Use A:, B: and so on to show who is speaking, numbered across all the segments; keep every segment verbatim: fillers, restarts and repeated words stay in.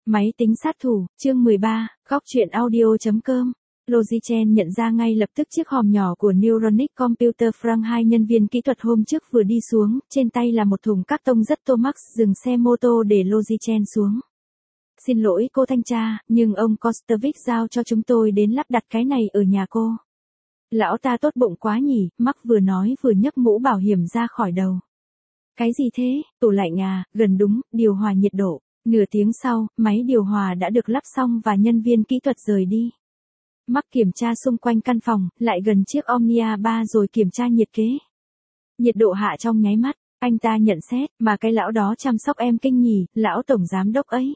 A: Máy tính sát thủ, chương mười ba, góc truyện audio.com. Logitech nhận ra ngay lập tức chiếc hòm nhỏ của Neuronic Computer Frank hai nhân viên kỹ thuật hôm trước vừa đi xuống, trên tay là một thùng cát tông rất Tomax, dừng xe mô tô để Logitech xuống. Xin lỗi cô thanh tra, nhưng ông Kostovic giao cho chúng tôi đến lắp đặt cái này ở nhà cô. Lão ta tốt bụng quá nhỉ, Mark vừa nói vừa nhấc mũ bảo hiểm ra khỏi đầu. Cái gì thế, tủ lạnh à, gần đúng, điều hòa nhiệt độ. Nửa tiếng sau, máy điều hòa đã được lắp xong và nhân viên kỹ thuật rời đi. Mark kiểm tra xung quanh căn phòng, lại gần chiếc Omnia ba rồi kiểm tra nhiệt kế. Nhiệt độ hạ trong nháy mắt, anh ta nhận xét, mà cái lão đó chăm sóc em kinh nhỉ, lão tổng giám đốc ấy.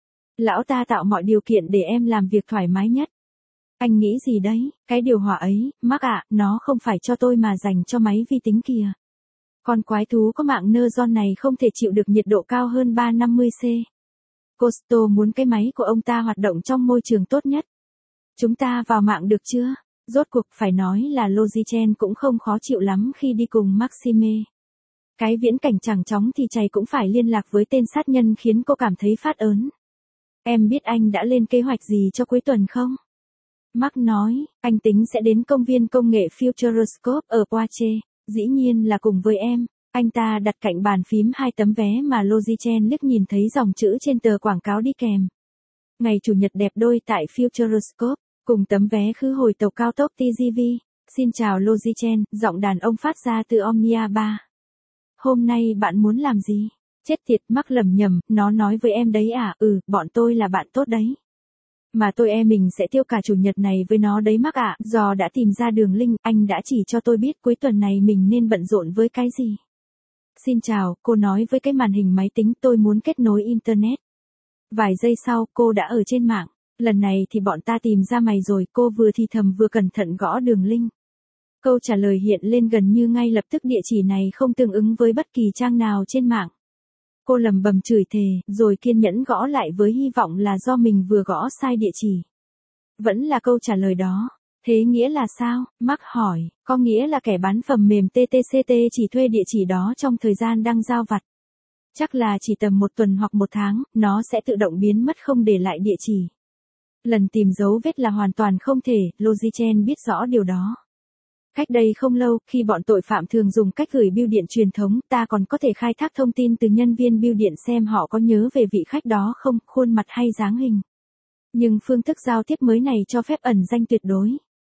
A: Lão ta tạo mọi điều kiện để em làm việc thoải mái nhất. Anh nghĩ gì đấy, cái điều hòa ấy, Mark ạ, nó không phải cho tôi mà dành cho máy vi tính kìa. Con quái thú có mạng Neurone này không thể chịu được nhiệt độ cao hơn ba trăm năm mươi C. Costo muốn cái máy của ông ta hoạt động trong môi trường tốt nhất. Chúng ta vào mạng được chưa? Rốt cuộc phải nói là Logitech cũng không khó chịu lắm khi đi cùng Maxime. Cái viễn cảnh chẳng chóng thì chày cũng phải liên lạc với tên sát nhân khiến cô cảm thấy phát ớn. Em biết anh đã lên kế hoạch gì cho cuối tuần không? Mark nói, anh tính sẽ đến công viên công nghệ Futuroscope ở Poitiers, dĩ nhiên là cùng với em. Anh ta đặt cạnh bàn phím hai tấm vé mà Logitech liếc nhìn thấy dòng chữ trên tờ quảng cáo đi kèm. Ngày Chủ nhật đẹp đôi tại Futuroscope, cùng tấm vé khứ hồi tàu cao tốc tê giê vê. Xin chào Logitech, giọng đàn ông phát ra từ Omnia ba. Hôm nay bạn muốn làm gì? Chết tiệt, Mark lầm nhầm, nó nói với em đấy à, ừ, bọn tôi là bạn tốt đấy. Mà tôi e mình sẽ tiêu cả Chủ nhật này với nó đấy Mark ạ, do đã tìm ra đường link, anh đã chỉ cho tôi biết cuối tuần này mình nên bận rộn với cái gì. Xin chào, cô nói với cái màn hình máy tính, tôi muốn kết nối Internet. Vài giây sau, cô đã ở trên mạng. Lần này thì bọn ta tìm ra mày rồi, cô vừa thì thầm vừa cẩn thận gõ đường link. Câu trả lời hiện lên gần như ngay lập tức, địa chỉ này không tương ứng với bất kỳ trang nào trên mạng. Cô lầm bầm chửi thề, rồi kiên nhẫn gõ lại với hy vọng là do mình vừa gõ sai địa chỉ. Vẫn là câu trả lời đó. Thế nghĩa là sao? Mark hỏi, có nghĩa là kẻ bán phần mềm tê tê xê tê chỉ thuê địa chỉ đó trong thời gian đang giao vặt. Chắc là chỉ tầm một tuần hoặc một tháng, nó sẽ tự động biến mất không để lại địa chỉ. Lần tìm dấu vết là hoàn toàn không thể, Logitech biết rõ điều đó. Cách đây không lâu, khi bọn tội phạm thường dùng cách gửi bưu điện truyền thống, ta còn có thể khai thác thông tin từ nhân viên bưu điện xem họ có nhớ về vị khách đó không, khuôn mặt hay dáng hình. Nhưng phương thức giao tiếp mới này cho phép ẩn danh tuyệt đối.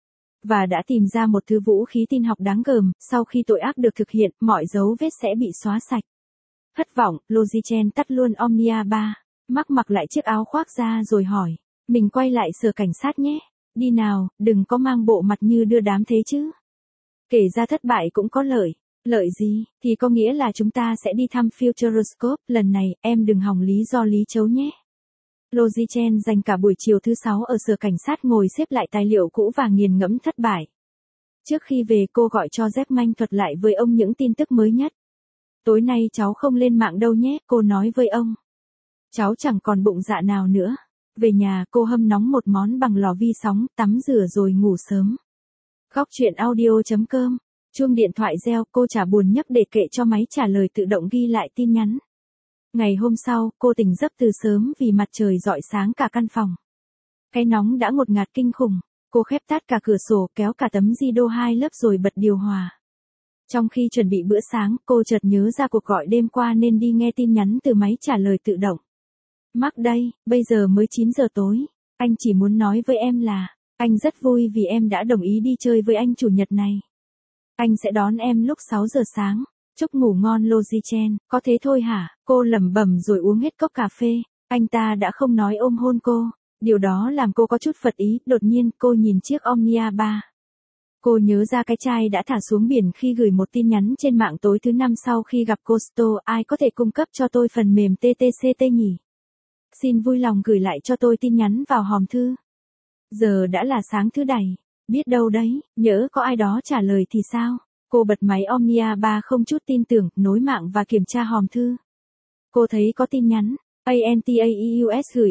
A: Và đã tìm ra một thứ vũ khí tin học đáng gờm, sau khi tội ác được thực hiện, mọi dấu vết sẽ bị xóa sạch. Thất vọng, Logitech tắt luôn Omnia ba. Mark mặc lại chiếc áo khoác ra rồi hỏi, mình quay lại sở cảnh sát nhé. Đi nào, đừng có mang bộ mặt như đưa đám thế chứ. Kể ra thất bại cũng có lợi. Lợi gì, thì có nghĩa là chúng ta sẽ đi thăm Futuroscope, lần này, em đừng hỏng lý do lý chấu nhé. Logitech dành cả buổi chiều thứ sáu ở sở cảnh sát ngồi xếp lại tài liệu cũ và nghiền ngẫm thất bại. Trước khi về cô gọi cho Jack Manh thuật lại với ông những tin tức mới nhất. Tối nay cháu không lên mạng đâu nhé, cô nói với ông. Cháu chẳng còn bụng dạ nào nữa. Về nhà cô hâm nóng một món bằng lò vi sóng, tắm rửa rồi ngủ sớm. Góc truyện audio.com. Chuông điện thoại reo, cô chả buồn nhấc để kệ cho máy trả lời tự động ghi lại tin nhắn. Ngày hôm sau, cô tỉnh giấc từ sớm vì mặt trời rọi sáng cả căn phòng. Cái nóng đã ngột ngạt kinh khủng. Cô khép tắt cả cửa sổ, kéo cả tấm di đô hai lớp rồi bật điều hòa. Trong khi chuẩn bị bữa sáng, cô chợt nhớ ra cuộc gọi đêm qua nên đi nghe tin nhắn từ máy trả lời tự động. Mark đây, bây giờ mới chín giờ tối. Anh chỉ muốn nói với em là, anh rất vui vì em đã đồng ý đi chơi với anh Chủ nhật này. Anh sẽ đón em lúc sáu giờ sáng. Chúc ngủ ngon Logitech, có thế thôi hả? Cô lẩm bẩm rồi uống hết cốc cà phê. Anh ta đã không nói ôm hôn cô. Điều đó làm cô có chút phật ý, đột nhiên cô nhìn chiếc Omnia ba. Cô nhớ ra cái chai đã thả xuống biển khi gửi một tin nhắn trên mạng tối thứ năm sau khi gặp Costo, ai có thể cung cấp cho tôi phần mềm tê tê xê tê nhỉ? Xin vui lòng gửi lại cho tôi tin nhắn vào hòm thư. Giờ đã là sáng thứ Bảy, biết đâu đấy, nhỡ có ai đó trả lời thì sao? Cô bật máy Omnia ba không chút tin tưởng, nối mạng và kiểm tra hòm thư. Cô thấy có tin nhắn, Antaeus gửi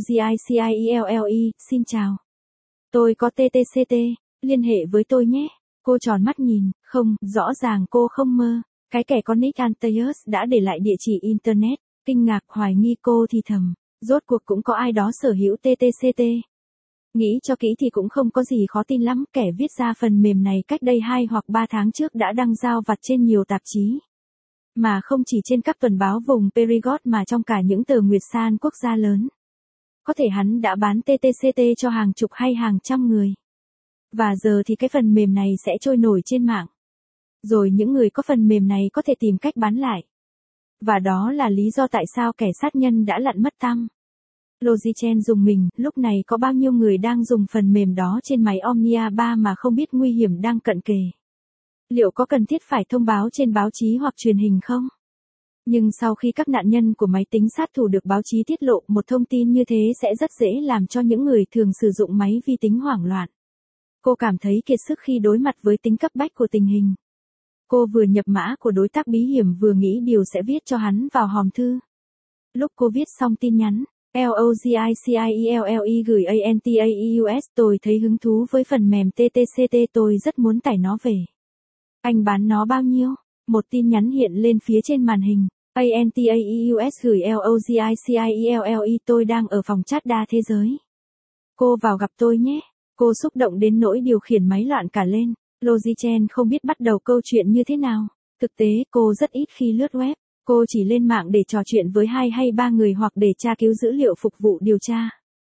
A: Logicile, xin chào. Tôi có tê tê xê tê, liên hệ với tôi nhé. Cô tròn mắt nhìn, không, rõ ràng cô không mơ. Cái kẻ con nick Antaeus đã để lại địa chỉ Internet, kinh ngạc hoài nghi cô thì thầm. Rốt cuộc cũng có ai đó sở hữu tê tê xê tê. Nghĩ cho kỹ thì cũng không có gì khó tin lắm, kẻ viết ra phần mềm này cách đây hai hoặc ba tháng trước đã đăng giao vặt trên nhiều tạp chí. Mà không chỉ trên các tuần báo vùng Perigord mà trong cả những tờ Nguyệt San quốc gia lớn. Có thể hắn đã bán tê tê xê tê cho hàng chục hay hàng trăm người. Và giờ thì cái phần mềm này sẽ trôi nổi trên mạng. Rồi những người có phần mềm này có thể tìm cách bán lại. Và đó là lý do tại sao kẻ sát nhân đã lặn mất tăm. Logichen dùng mình, lúc này có bao nhiêu người đang dùng phần mềm đó trên máy Omnia ba mà không biết nguy hiểm đang cận kề. Liệu có cần thiết phải thông báo trên báo chí hoặc truyền hình không? Nhưng sau khi các nạn nhân của máy tính sát thủ được báo chí tiết lộ, một thông tin như thế sẽ rất dễ làm cho những người thường sử dụng máy vi tính hoảng loạn. Cô cảm thấy kiệt sức khi đối mặt với tính cấp bách của tình hình. Cô vừa nhập mã của đối tác bí hiểm vừa nghĩ điều sẽ viết cho hắn vào hòm thư. Lúc cô viết xong tin nhắn, Logicle gửi Antaeus, tôi thấy hứng thú với phần mềm tê tê xê tê, tôi rất muốn tải nó về. Anh bán nó bao nhiêu? Một tin nhắn hiện lên phía trên màn hình. Antaeus gửi Logicle, tôi đang ở phòng chat đa thế giới. Cô vào gặp tôi nhé. Cô xúc động đến nỗi điều khiển máy loạn cả lên. Logichen không biết bắt đầu câu chuyện như thế nào. Thực tế, cô rất ít khi lướt web. Cô chỉ lên mạng để trò chuyện với hai hay ba người hoặc để tra cứu dữ liệu phục vụ điều tra.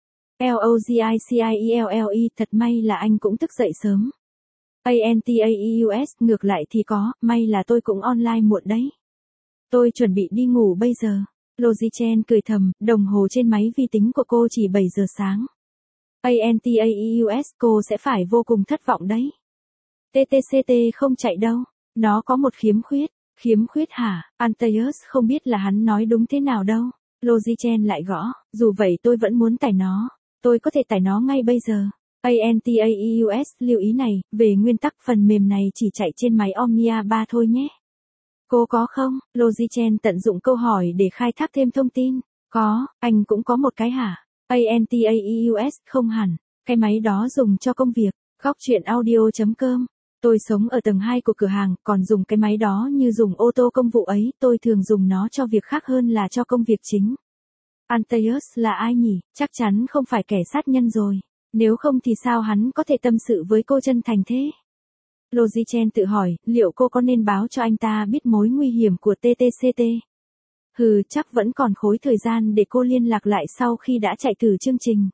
A: Logicle, thật may là anh cũng thức dậy sớm. Antaeus, ngược lại thì có, may là tôi cũng online muộn đấy. Tôi chuẩn bị đi ngủ bây giờ. Logichen cười thầm, đồng hồ trên máy vi tính của cô chỉ bảy giờ sáng. Antaeus, cô sẽ phải vô cùng thất vọng đấy. tê tê xê tê không chạy đâu. Nó có một khiếm khuyết. Khiếm khuyết hả? Antaeus không biết là hắn nói đúng thế nào đâu. Logichen lại gõ, dù vậy tôi vẫn muốn tải nó. Tôi có thể tải nó ngay bây giờ. Antaeus, lưu ý này, về nguyên tắc phần mềm này chỉ chạy trên máy Omnia ba thôi nhé. Cô có không? Logichen tận dụng câu hỏi để khai thác thêm thông tin. Có, anh cũng có một cái hả? Antaeus, không hẳn. Cái máy đó dùng cho công việc. Góc chuyện audio chấm com. Tôi sống ở tầng hai của cửa hàng, còn dùng cái máy đó như dùng ô tô công vụ ấy, tôi thường dùng nó cho việc khác hơn là cho công việc chính. Antaeus là ai nhỉ? Chắc chắn không phải kẻ sát nhân rồi. Nếu không thì sao hắn có thể tâm sự với cô chân thành thế? Logichen tự hỏi, liệu cô có nên báo cho anh ta biết mối nguy hiểm của tê tê xê tê? Hừ, chắc vẫn còn khối thời gian để cô liên lạc lại sau khi đã chạy thử chương trình.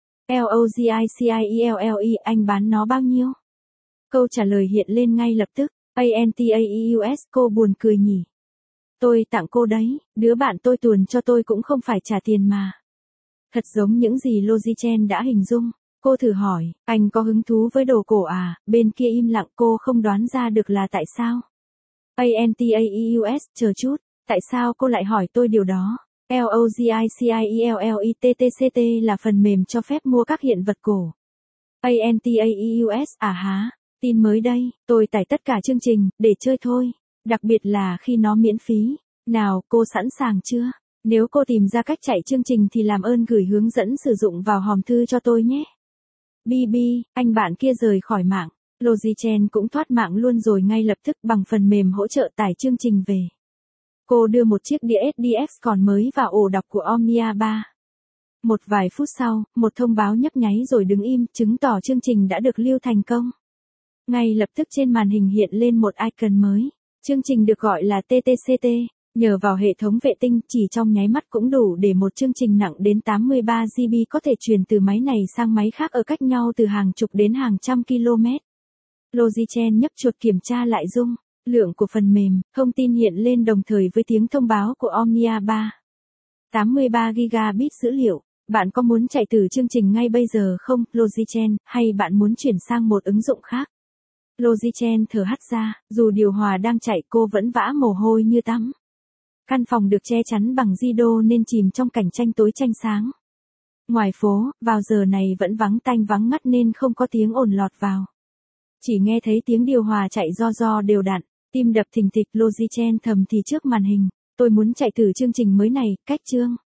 A: Logicle, anh bán nó bao nhiêu? Câu trả lời hiện lên ngay lập tức. Antaeus, cô buồn cười nhỉ? Tôi tặng cô đấy, đứa bạn tôi tuồn cho tôi cũng không phải trả tiền mà. Thật giống những gì Logichen đã hình dung. Cô thử hỏi, anh có hứng thú với đồ cổ à? Bên kia im lặng, cô không đoán ra được là tại sao. Antaeus, chờ chút, tại sao cô lại hỏi tôi điều đó? Logicle, tê tê xê tê là phần mềm cho phép mua các hiện vật cổ. Antaeus, à há, tin mới đây, tôi tải tất cả chương trình, để chơi thôi. Đặc biệt là khi nó miễn phí. Nào, cô sẵn sàng chưa? Nếu cô tìm ra cách chạy chương trình thì làm ơn gửi hướng dẫn sử dụng vào hòm thư cho tôi nhé. Bi bi, anh bạn kia rời khỏi mạng. Logichen cũng thoát mạng luôn rồi ngay lập tức bằng phần mềm hỗ trợ tải chương trình về. Cô đưa một chiếc đĩa ét đê ích còn mới vào ổ đọc của Omnia ba. Một vài phút sau, một thông báo nhấp nháy rồi đứng im, chứng tỏ chương trình đã được lưu thành công. Ngay lập tức trên màn hình hiện lên một icon mới. Chương trình được gọi là tê tê xê tê. Nhờ vào hệ thống vệ tinh, chỉ trong nháy mắt cũng đủ để một chương trình nặng đến tám mươi ba gi bi có thể truyền từ máy này sang máy khác ở cách nhau từ hàng chục đến hàng trăm km. Logichen nhấp chuột kiểm tra lại dung lượng của phần mềm, thông tin hiện lên đồng thời với tiếng thông báo của Omnia ba. tám mươi ba gi-ga-bai dữ liệu. Bạn có muốn chạy thử chương trình ngay bây giờ không, Logichen, hay bạn muốn chuyển sang một ứng dụng khác? Logichen thở hắt ra, dù điều hòa đang chạy cô vẫn vã mồ hôi như tắm. Căn phòng được che chắn bằng di-đô nên chìm trong cảnh tranh tối tranh sáng. Ngoài phố, vào giờ này vẫn vắng tanh vắng ngắt nên không có tiếng ồn lọt vào. Chỉ nghe thấy tiếng điều hòa chạy ro ro đều đặn, tim đập thình thịch. Logichen thầm thì trước màn hình, tôi muốn chạy thử chương trình mới này, cách chương.